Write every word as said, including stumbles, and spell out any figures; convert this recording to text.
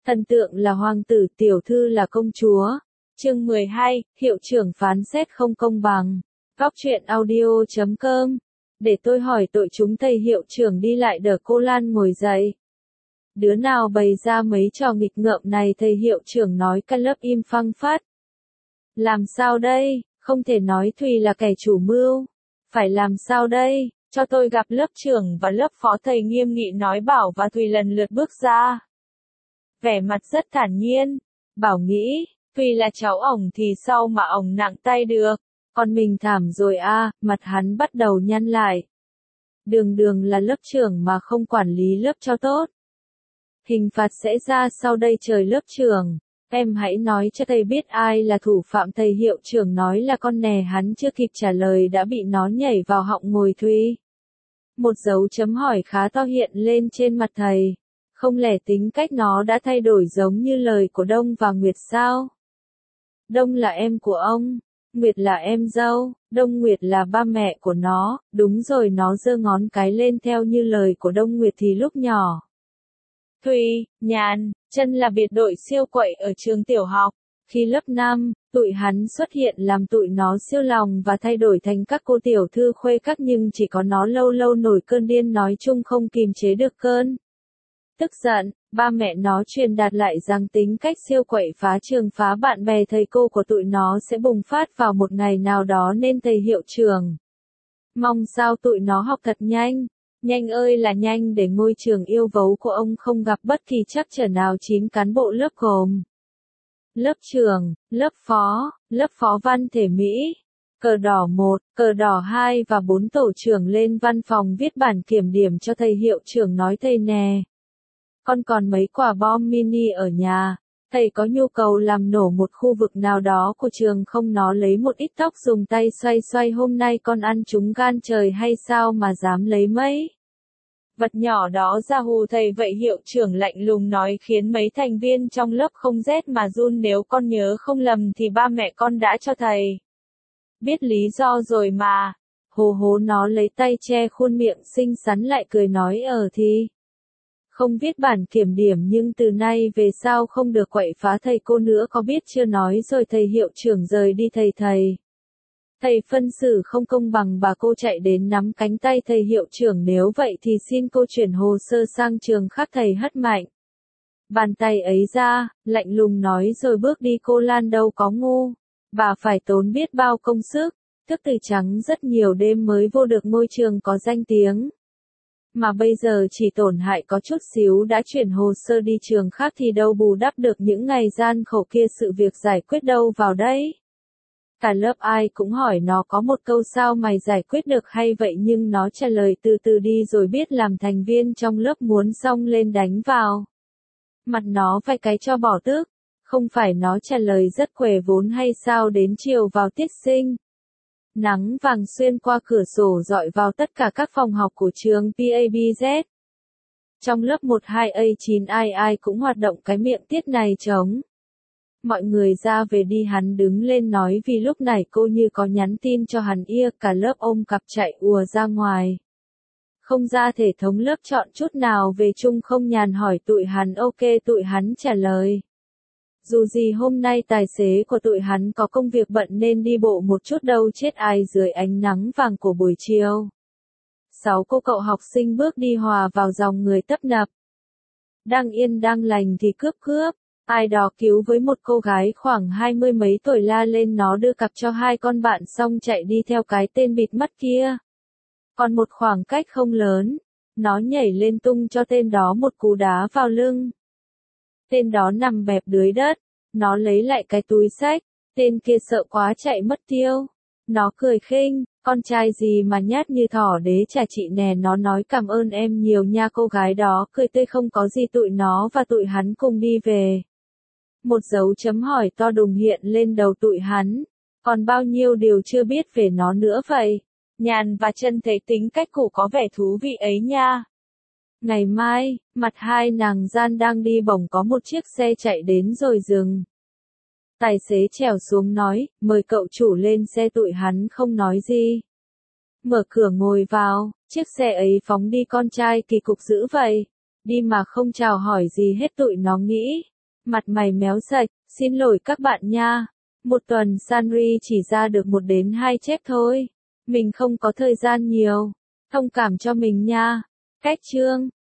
Thần tượng là hoàng tử, tiểu thư là công chúa. Chương mười hai, hiệu trưởng phán xét không công bằng. Góc truyện audio chấm com. Để tôi hỏi tội chúng thầy hiệu trưởng đi lại đỡ cô Lan ngồi dậy. Đứa nào bày ra mấy trò nghịch ngợm này, thầy hiệu trưởng nói cả lớp im phăng phát. Làm sao đây, không thể nói Thùy là kẻ chủ mưu. Phải làm sao đây, cho tôi gặp lớp trưởng và lớp phó, thầy nghiêm nghị nói Bảo và Thùy lần lượt bước ra. Vẻ mặt rất thản nhiên, Bảo nghĩ, Thùy là cháu ổng thì sao mà ổng nặng tay được, còn mình thảm rồi a, à, mặt hắn bắt đầu nhăn lại. Đường đường là lớp trưởng mà không quản lý lớp cho tốt. Hình phạt sẽ ra sau đây trời lớp trưởng, em hãy nói cho thầy biết ai là thủ phạm. Thầy hiệu trưởng nói là con nè, hắn chưa kịp trả lời đã bị nó nhảy vào họng ngồi Thùy. Một dấu chấm hỏi khá to hiện lên trên mặt thầy. Không lẽ tính cách nó đã thay đổi giống như lời của Đông và Nguyệt sao? Đông là em của ông, Nguyệt là em dâu, Đông Nguyệt là ba mẹ của nó, đúng rồi. Nó giơ ngón cái lên theo như lời của Đông Nguyệt thì lúc nhỏ. Thùy, Nhàn, Chân là biệt đội siêu quậy ở trường tiểu học. Khi lớp năm, tụi hắn xuất hiện làm tụi nó siêu lòng và thay đổi thành các cô tiểu thư khuê các, nhưng chỉ có nó lâu lâu nổi cơn điên, nói chung không kìm chế được cơn tức giận. Ba mẹ nó truyền đạt lại rằng tính cách siêu quậy phá trường phá bạn bè thầy cô của tụi nó sẽ bùng phát vào một ngày nào đó, nên thầy hiệu trưởng mong sao tụi nó học thật nhanh. Nhanh ơi là nhanh, để ngôi trường yêu dấu của ông không gặp bất kỳ trắc trở nào. Chín cán bộ lớp gồm lớp trưởng, lớp phó, lớp phó văn thể Mỹ, cờ đỏ một, cờ đỏ hai và bốn tổ trưởng lên văn phòng viết bản kiểm điểm cho thầy hiệu trưởng, nói thầy nè, con còn mấy quả bom mini ở nhà, thầy có nhu cầu làm nổ một khu vực nào đó của trường không? Nó lấy một ít tóc dùng tay xoay xoay, hôm nay con ăn trúng gan trời hay sao mà dám lấy mấy vật nhỏ đó ra hù thầy? Vậy hiệu trưởng lạnh lùng nói, khiến mấy thành viên trong lớp không rét mà run. Nếu con nhớ không lầm thì ba mẹ con đã cho thầy biết lý do rồi mà. Hồ hố nó lấy tay che khuôn miệng xinh xắn lại cười nói, ờ thì không viết bản kiểm điểm, nhưng từ nay về sau không được quậy phá thầy cô nữa, có biết chưa? Nói rồi thầy hiệu trưởng rời đi. Thầy thầy Thầy phân xử không công bằng, bà cô chạy đến nắm cánh tay thầy hiệu trưởng, nếu vậy thì xin cô chuyển hồ sơ sang trường khác. Thầy hất mạnh bàn tay ấy ra, lạnh lùng nói rồi bước đi. Cô Lan đâu có ngu, bà phải tốn biết bao công sức, thức từ trắng rất nhiều đêm mới vô được ngôi trường có danh tiếng. Mà bây giờ chỉ tổn hại có chút xíu đã chuyển hồ sơ đi trường khác thì đâu bù đắp được những ngày gian khổ kia. Sự việc giải quyết đâu vào đấy. Cả lớp ai cũng hỏi nó có một câu, sao mày giải quyết được hay vậy, nhưng nó trả lời từ từ đi rồi biết làm. Thành viên trong lớp muốn xông lên đánh vào mặt nó vài cái cho bỏ tức. Không phải nó trả lời rất què vốn hay sao? Đến chiều vào tiết sinh, nắng vàng xuyên qua cửa sổ rọi vào tất cả các phòng học của trường pê a bê zét. Trong lớp một hai A chín ai ai cũng hoạt động cái miệng tiết này trống. Mọi người ra về đi. Hắn đứng lên nói vì lúc này cô như có nhắn tin cho hắn ia. Cả lớp ôm cặp chạy ùa ra ngoài. Không ra thể thống lớp chọn chút nào về chung không? Nhàn hỏi tụi hắn ok, tụi hắn trả lời. Dù gì hôm nay tài xế của tụi hắn có công việc bận nên đi bộ một chút, đâu chết ai dưới ánh nắng vàng của buổi chiều. Sáu cô cậu học sinh bước đi hòa vào dòng người tấp nập. Đang yên đang lành thì cướp cướp. Ai đó cứu với một cô gái khoảng hai mươi mấy tuổi la lên, nó đưa cặp cho hai con bạn xong chạy đi theo cái tên bịt mắt kia. Còn một khoảng cách không lớn, nó nhảy lên tung cho tên đó một cú đá vào lưng. Tên đó nằm bẹp dưới đất, nó lấy lại cái túi xách, tên kia sợ quá chạy mất tiêu. Nó cười khinh, con trai gì mà nhát như thỏ đế trả chị nè. Nó nói cảm ơn em nhiều nha. Cô gái đó cười tươi không có gì. Tụi nó và tụi hắn cùng đi về. Một dấu chấm hỏi to đùng hiện lên đầu tụi hắn. Còn bao nhiêu điều chưa biết về nó nữa vậy? Nhàn và Chân thấy tính cách cũ có vẻ thú vị ấy nha. Ngày mai, mặt hai nàng gian đang đi, bỗng có một chiếc xe chạy đến rồi dừng. Tài xế trèo xuống nói, mời cậu chủ lên xe. Tụi hắn không nói gì. Mở cửa ngồi vào, chiếc xe ấy phóng đi. Con trai kỳ cục dữ vậy, đi mà không chào hỏi gì hết. Tụi nó nghĩ, Mặt mày méo sạch, xin lỗi các bạn nha. Một tuần Sanri chỉ ra được một đến hai chép thôi. Mình không có thời gian nhiều. Thông cảm cho mình nha. Cách chương